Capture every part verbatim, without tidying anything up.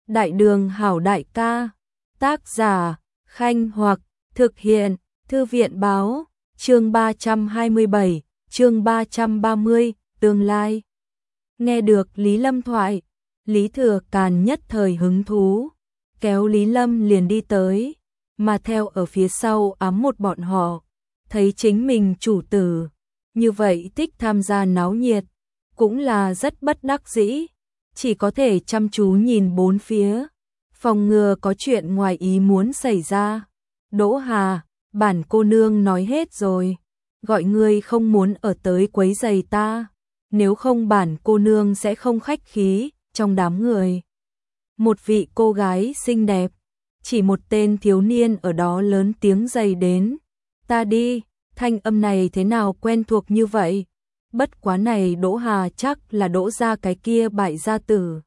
Đại đường hảo đại ca. Tác giả Khanh Hoặc. Thực hiện Thư viện báo. Chương ba trăm hai mươi bảy, chương ba trăm ba mươi, tương lai. Nghe được Lý Lâm thoại, Lý Thừa Càn nhất thời hứng thú, kéo Lý Lâm liền đi tới, mà theo ở phía sau ám một bọn họ, thấy chính mình chủ tử, như vậy thích tham gia náo nhiệt, cũng là rất bất đắc dĩ, chỉ có thể chăm chú nhìn bốn phía, phòng ngừa có chuyện ngoài ý muốn xảy ra. Đỗ Hà, bản cô nương nói hết rồi, gọi ngươi không muốn ở tới quấy giày ta, nếu không bản cô nương sẽ không khách khí trong đám người. Một vị cô gái xinh đẹp, chỉ một tên thiếu niên ở đó lớn tiếng dày đến, ta đi, thanh âm này thế nào quen thuộc như vậy, bất quá này Đỗ Hà chắc là Đỗ gia cái kia bại gia tử.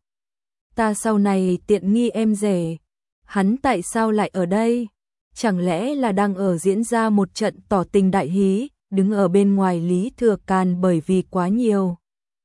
Ta sau này tiện nghi em rể, hắn tại sao lại ở đây? Chẳng lẽ là đang ở diễn ra một trận tỏ tình đại hí, đứng ở bên ngoài Lý Thừa Càn bởi vì quá nhiều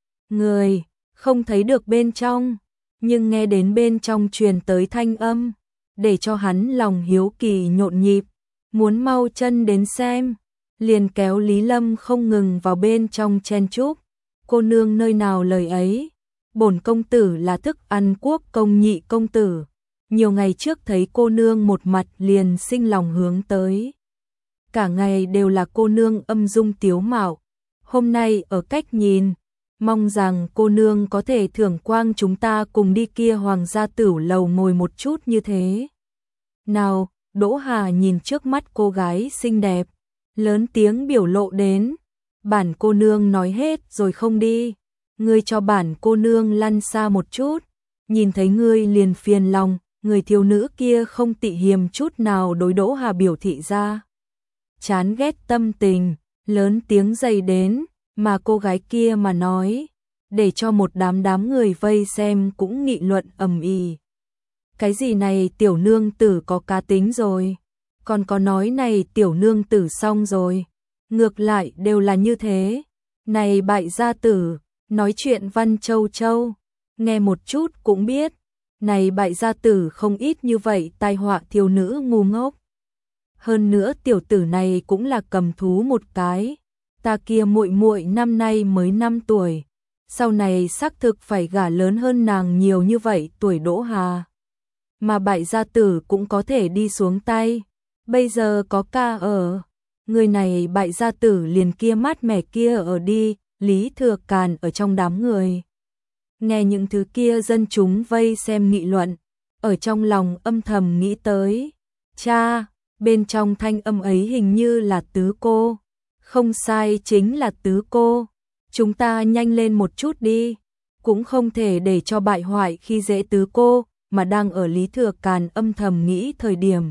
người, không thấy được bên trong, nhưng nghe đến bên trong truyền tới thanh âm, để cho hắn lòng hiếu kỳ nhộn nhịp, muốn mau chân đến xem, liền kéo Lý Lâm không ngừng vào bên trong chen chúc. Cô nương nơi nào lời ấy, bổn công tử là thức ăn quốc công nhị công tử. Nhiều ngày trước thấy cô nương một mặt liền sinh lòng hướng tới. Cả ngày đều là cô nương âm dung tiếu mạo. Hôm nay ở cách nhìn, mong rằng cô nương có thể thưởng quang chúng ta cùng đi kia hoàng gia tửu lầu ngồi một chút như thế. Nào, Đỗ Hà nhìn trước mắt cô gái xinh đẹp, lớn tiếng biểu lộ đến. Bản cô nương nói hết rồi không đi. Ngươi cho bản cô nương lăn xa một chút. Nhìn thấy ngươi liền phiền lòng. Người thiếu nữ kia không tị hiềm chút nào đối Đỗ Hà biểu thị ra. Chán ghét tâm tình, lớn tiếng dày đến, mà cô gái kia mà nói, để cho một đám đám người vây xem cũng nghị luận ầm ĩ. Cái gì này tiểu nương tử có cá tính rồi, còn có nói này tiểu nương tử xong rồi, ngược lại đều là như thế. Này bại gia tử, nói chuyện văn châu châu, nghe một chút cũng biết. Này bại gia tử không ít như vậy tai họa thiếu nữ ngu ngốc. Hơn nữa tiểu tử này cũng là cầm thú một cái. Ta kia muội muội năm nay mới năm tuổi. Sau này xác thực phải gả lớn hơn nàng nhiều như vậy tuổi Đỗ Hà. Mà bại gia tử cũng có thể đi xuống tay. Bây giờ có ca ở. Người này bại gia tử liền kia mát mẻ kia ở đi. Lý Thừa Càn ở trong đám người. Nghe những thứ kia dân chúng vây xem nghị luận, ở trong lòng âm thầm nghĩ tới, cha, bên trong thanh âm ấy hình như là tứ cô, không sai chính là tứ cô, chúng ta nhanh lên một chút đi, cũng không thể để cho bại hoại khi dễ tứ cô, mà đang ở Lý Thừa Càn âm thầm nghĩ thời điểm.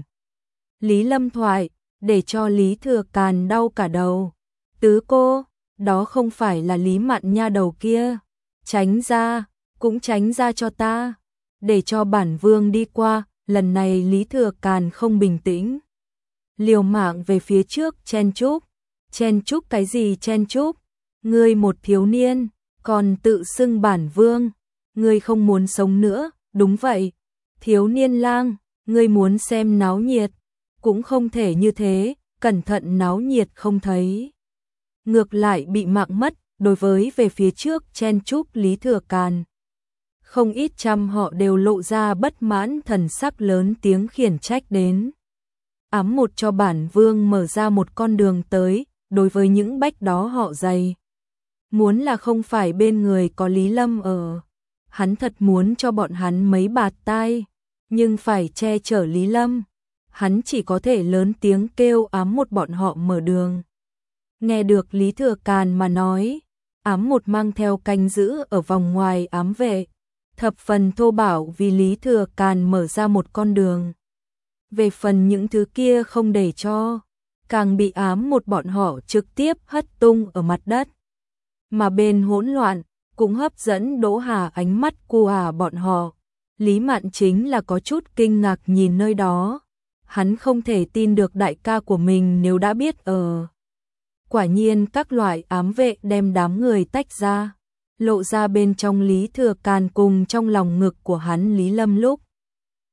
Lý Lâm thoại, để cho Lý Thừa Càn đau cả đầu, tứ cô, đó không phải là Lý Mạn nha đầu kia. Tránh ra, cũng tránh ra cho ta, để cho bản vương đi qua, lần này Lý Thừa Càn không bình tĩnh. Liều mạng về phía trước chen chúc, chen chúc cái gì chen chúc, ngươi một thiếu niên, còn tự xưng bản vương, ngươi không muốn sống nữa, đúng vậy, thiếu niên lang, ngươi muốn xem náo nhiệt, cũng không thể như thế, cẩn thận náo nhiệt không thấy. Ngược lại bị mạng mất. Đối với về phía trước chen chúc Lý Thừa Càn, không ít trăm họ đều lộ ra bất mãn thần sắc lớn tiếng khiển trách đến. Ám một cho bản vương mở ra một con đường tới, đối với những bách đó họ dày. Muốn là không phải bên người có Lý Lâm ở, hắn thật muốn cho bọn hắn mấy bạt tai, nhưng phải che chở Lý Lâm, hắn chỉ có thể lớn tiếng kêu ám một bọn họ mở đường. Nghe được Lý Thừa Càn mà nói, ám một mang theo canh giữ ở vòng ngoài ám vệ, thập phần thô bạo vì Lý Thừa Càn mở ra một con đường. Về phần những thứ kia không để cho, càng bị ám một bọn họ trực tiếp hất tung ở mặt đất. Mà bên hỗn loạn, cũng hấp dẫn Đỗ Hà ánh mắt của à bọn họ. Lý Mạn chính là có chút kinh ngạc nhìn nơi đó. Hắn không thể tin được đại ca của mình nếu đã biết ở. Quả nhiên các loại ám vệ đem đám người tách ra, lộ ra bên trong Lý Thừa Càn cùng trong lòng ngực của hắn Lý Lâm lúc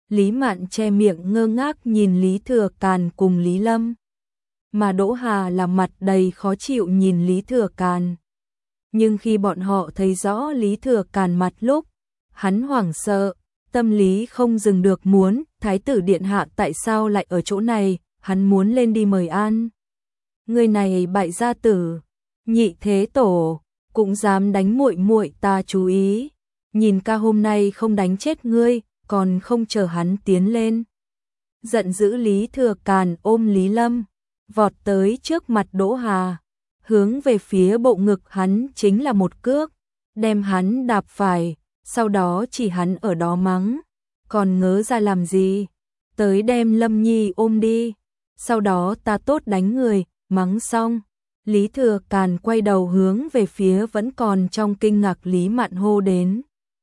Lý Mạn che miệng ngơ ngác nhìn Lý Thừa Càn cùng Lý Lâm. Mà Đỗ Hà là mặt đầy khó chịu nhìn Lý Thừa Càn. Nhưng khi bọn họ thấy rõ Lý Thừa Càn mặt lúc, hắn hoảng sợ, tâm lý không dừng được muốn, Thái tử điện hạ tại sao lại ở chỗ này, hắn muốn lên đi mời an. Người này bại gia tử, nhị thế tổ, cũng dám đánh muội muội ta chú ý. Nhìn ca hôm nay không đánh chết ngươi, còn không chờ hắn tiến lên. Giận dữ Lý Thừa Càn ôm Lý Lâm, vọt tới trước mặt Đỗ Hà, hướng về phía bộ ngực hắn chính là một cước, đem hắn đạp phải, sau đó chỉ hắn ở đó mắng, còn ngớ ra làm gì, tới đem Lâm Nhi ôm đi, sau đó ta tốt đánh người, mắng xong. Lý Thừa Càn quay đầu hướng về phía vẫn còn trong kinh ngạc Lý Mạn hô đến.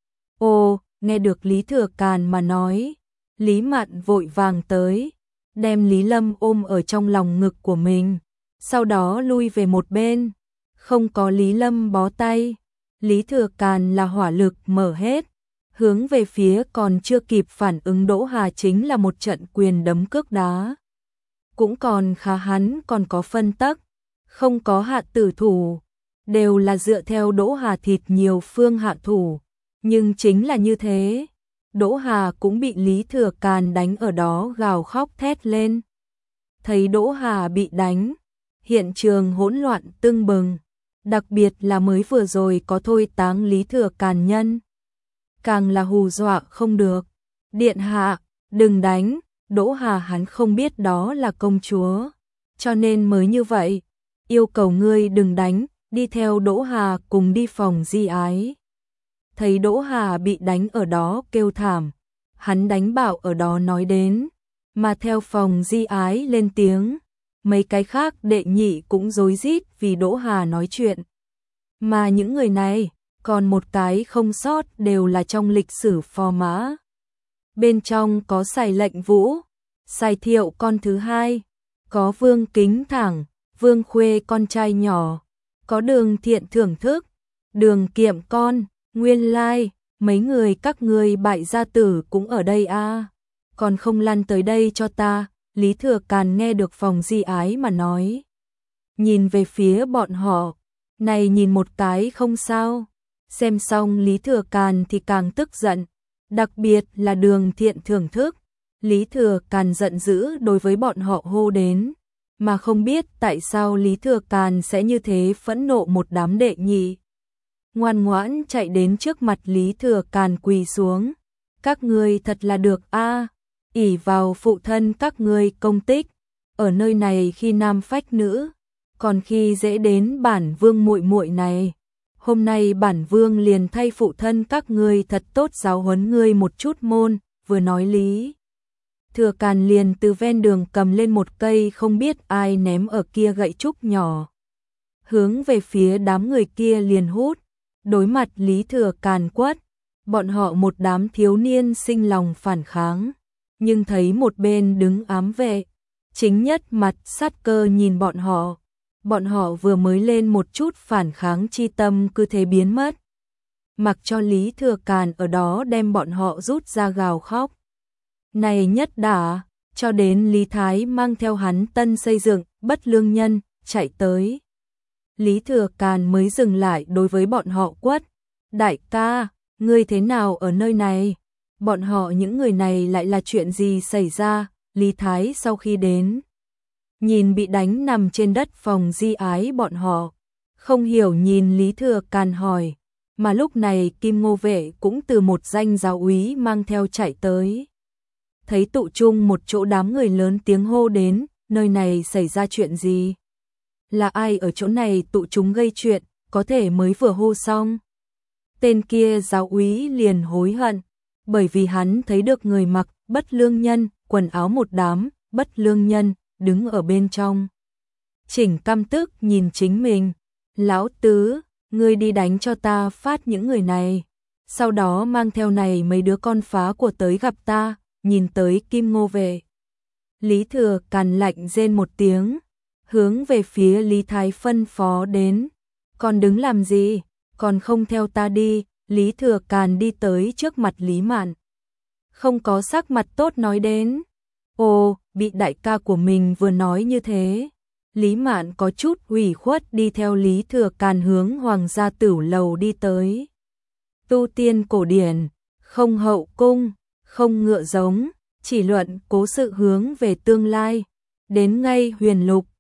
Ô, nghe được Lý Thừa Càn mà nói, Lý Mạn vội vàng tới, đem Lý Lâm ôm ở trong lòng ngực của mình, sau đó lui về một bên, không có Lý Lâm bó tay. Lý Thừa Càn là hỏa lực mở hết, hướng về phía còn chưa kịp phản ứng Đỗ Hà chính là một trận quyền đấm cước đá. Cũng còn khá hắn còn có phân tắc, không có hạ tử thủ, đều là dựa theo Đỗ Hà thịt nhiều phương hạ thủ, nhưng chính là như thế, Đỗ Hà cũng bị Lý Thừa Càn đánh ở đó gào khóc thét lên. Thấy Đỗ Hà bị đánh, hiện trường hỗn loạn tưng bừng, đặc biệt là mới vừa rồi có thôi táng Lý Thừa Càn nhân. Càng là hù dọa không được, điện hạ, đừng đánh, Đỗ Hà hắn không biết đó là công chúa, cho nên mới như vậy, yêu cầu ngươi đừng đánh, đi theo Đỗ Hà cùng đi phòng di ái. Thấy Đỗ Hà bị đánh ở đó kêu thảm, hắn đánh bảo ở đó nói đến, mà theo phòng di ái lên tiếng, mấy cái khác đệ nhị cũng rối rít vì Đỗ Hà nói chuyện. Mà những người này, còn một cái không sót đều là trong lịch sử phò mã. Bên trong có Sài Lệnh Vũ, Sài Thiệu con thứ hai, có Vương Kính Thẳng, Vương Khuê con trai nhỏ, có Đường Thiện thưởng thức, Đường Kiệm con, nguyên lai, mấy người các ngươi bại gia tử cũng ở đây a, à. Còn không lăn tới đây cho ta. Lý Thừa Càn nghe được phòng di ái mà nói, nhìn về phía bọn họ, này nhìn một cái không sao. Xem xong Lý Thừa Càn thì càng tức giận, đặc biệt là Đường Thiện thưởng thức. Lý Thừa Càn giận dữ đối với bọn họ hô đến, mà không biết tại sao Lý Thừa Càn sẽ như thế phẫn nộ một đám đệ nhị. Ngoan ngoãn chạy đến trước mặt Lý Thừa Càn quỳ xuống. Các ngươi thật là được a, ỷ vào phụ thân các ngươi công tích, ở nơi này khi nam phách nữ, còn khi dễ đến bản vương muội muội này. Hôm nay bản vương liền thay phụ thân các ngươi thật tốt giáo huấn ngươi một chút môn. Vừa nói Lý Thừa Càn liền từ ven đường cầm lên một cây không biết ai ném ở kia gậy trúc nhỏ, hướng về phía đám người kia liền hút. Đối mặt Lý Thừa Càn quát, bọn họ một đám thiếu niên sinh lòng phản kháng, nhưng thấy một bên đứng ám vệ, chính nhất mặt sát cơ nhìn bọn họ. Bọn họ vừa mới lên một chút phản kháng chi tâm cứ thế biến mất, mặc cho Lý Thừa Càn ở đó đem bọn họ rút ra gào khóc. Này nhất đả, cho đến Lý Thái mang theo hắn tân xây dựng Bất Lương Nhân chạy tới. Lý Thừa Càn mới dừng lại đối với bọn họ quát, đại ca, ngươi thế nào ở nơi này? Bọn họ những người này lại là chuyện gì xảy ra? Lý Thái sau khi đến, nhìn bị đánh nằm trên đất phòng di ái bọn họ, không hiểu nhìn Lý Thừa Càn hỏi, mà lúc này Kim Ngô Vệ cũng từ một danh giáo úy mang theo chạy tới. Thấy tụ chung một chỗ đám người lớn tiếng hô đến, nơi này xảy ra chuyện gì? Là ai ở chỗ này tụ chúng gây chuyện, có thể mới vừa hô xong. Tên kia giáo úy liền hối hận, bởi vì hắn thấy được người mặc bất lương nhân, quần áo một đám, bất lương nhân, đứng ở bên trong. Chỉnh căm tức nhìn chính mình, lão tứ, ngươi đi đánh cho ta phát những người này, sau đó mang theo này mấy đứa con phá của tới gặp ta. Nhìn tới Kim Ngô Vệ, Lý Thừa Càn lạnh rên một tiếng, hướng về phía Lý Thái phân phó đến, còn đứng làm gì, còn không theo ta đi. Lý Thừa Càn đi tới trước mặt Lý Mạn, không có sắc mặt tốt nói đến. Ồ, bị đại ca của mình vừa nói như thế. Lý Mạn có chút ủy khuất đi theo Lý Thừa Càn hướng Hoàng gia Tửu lầu đi tới. Tu tiên cổ điển, không hậu cung, không ngựa giống, chỉ luận cố sự hướng về tương lai. Đến ngay Huyền Lục,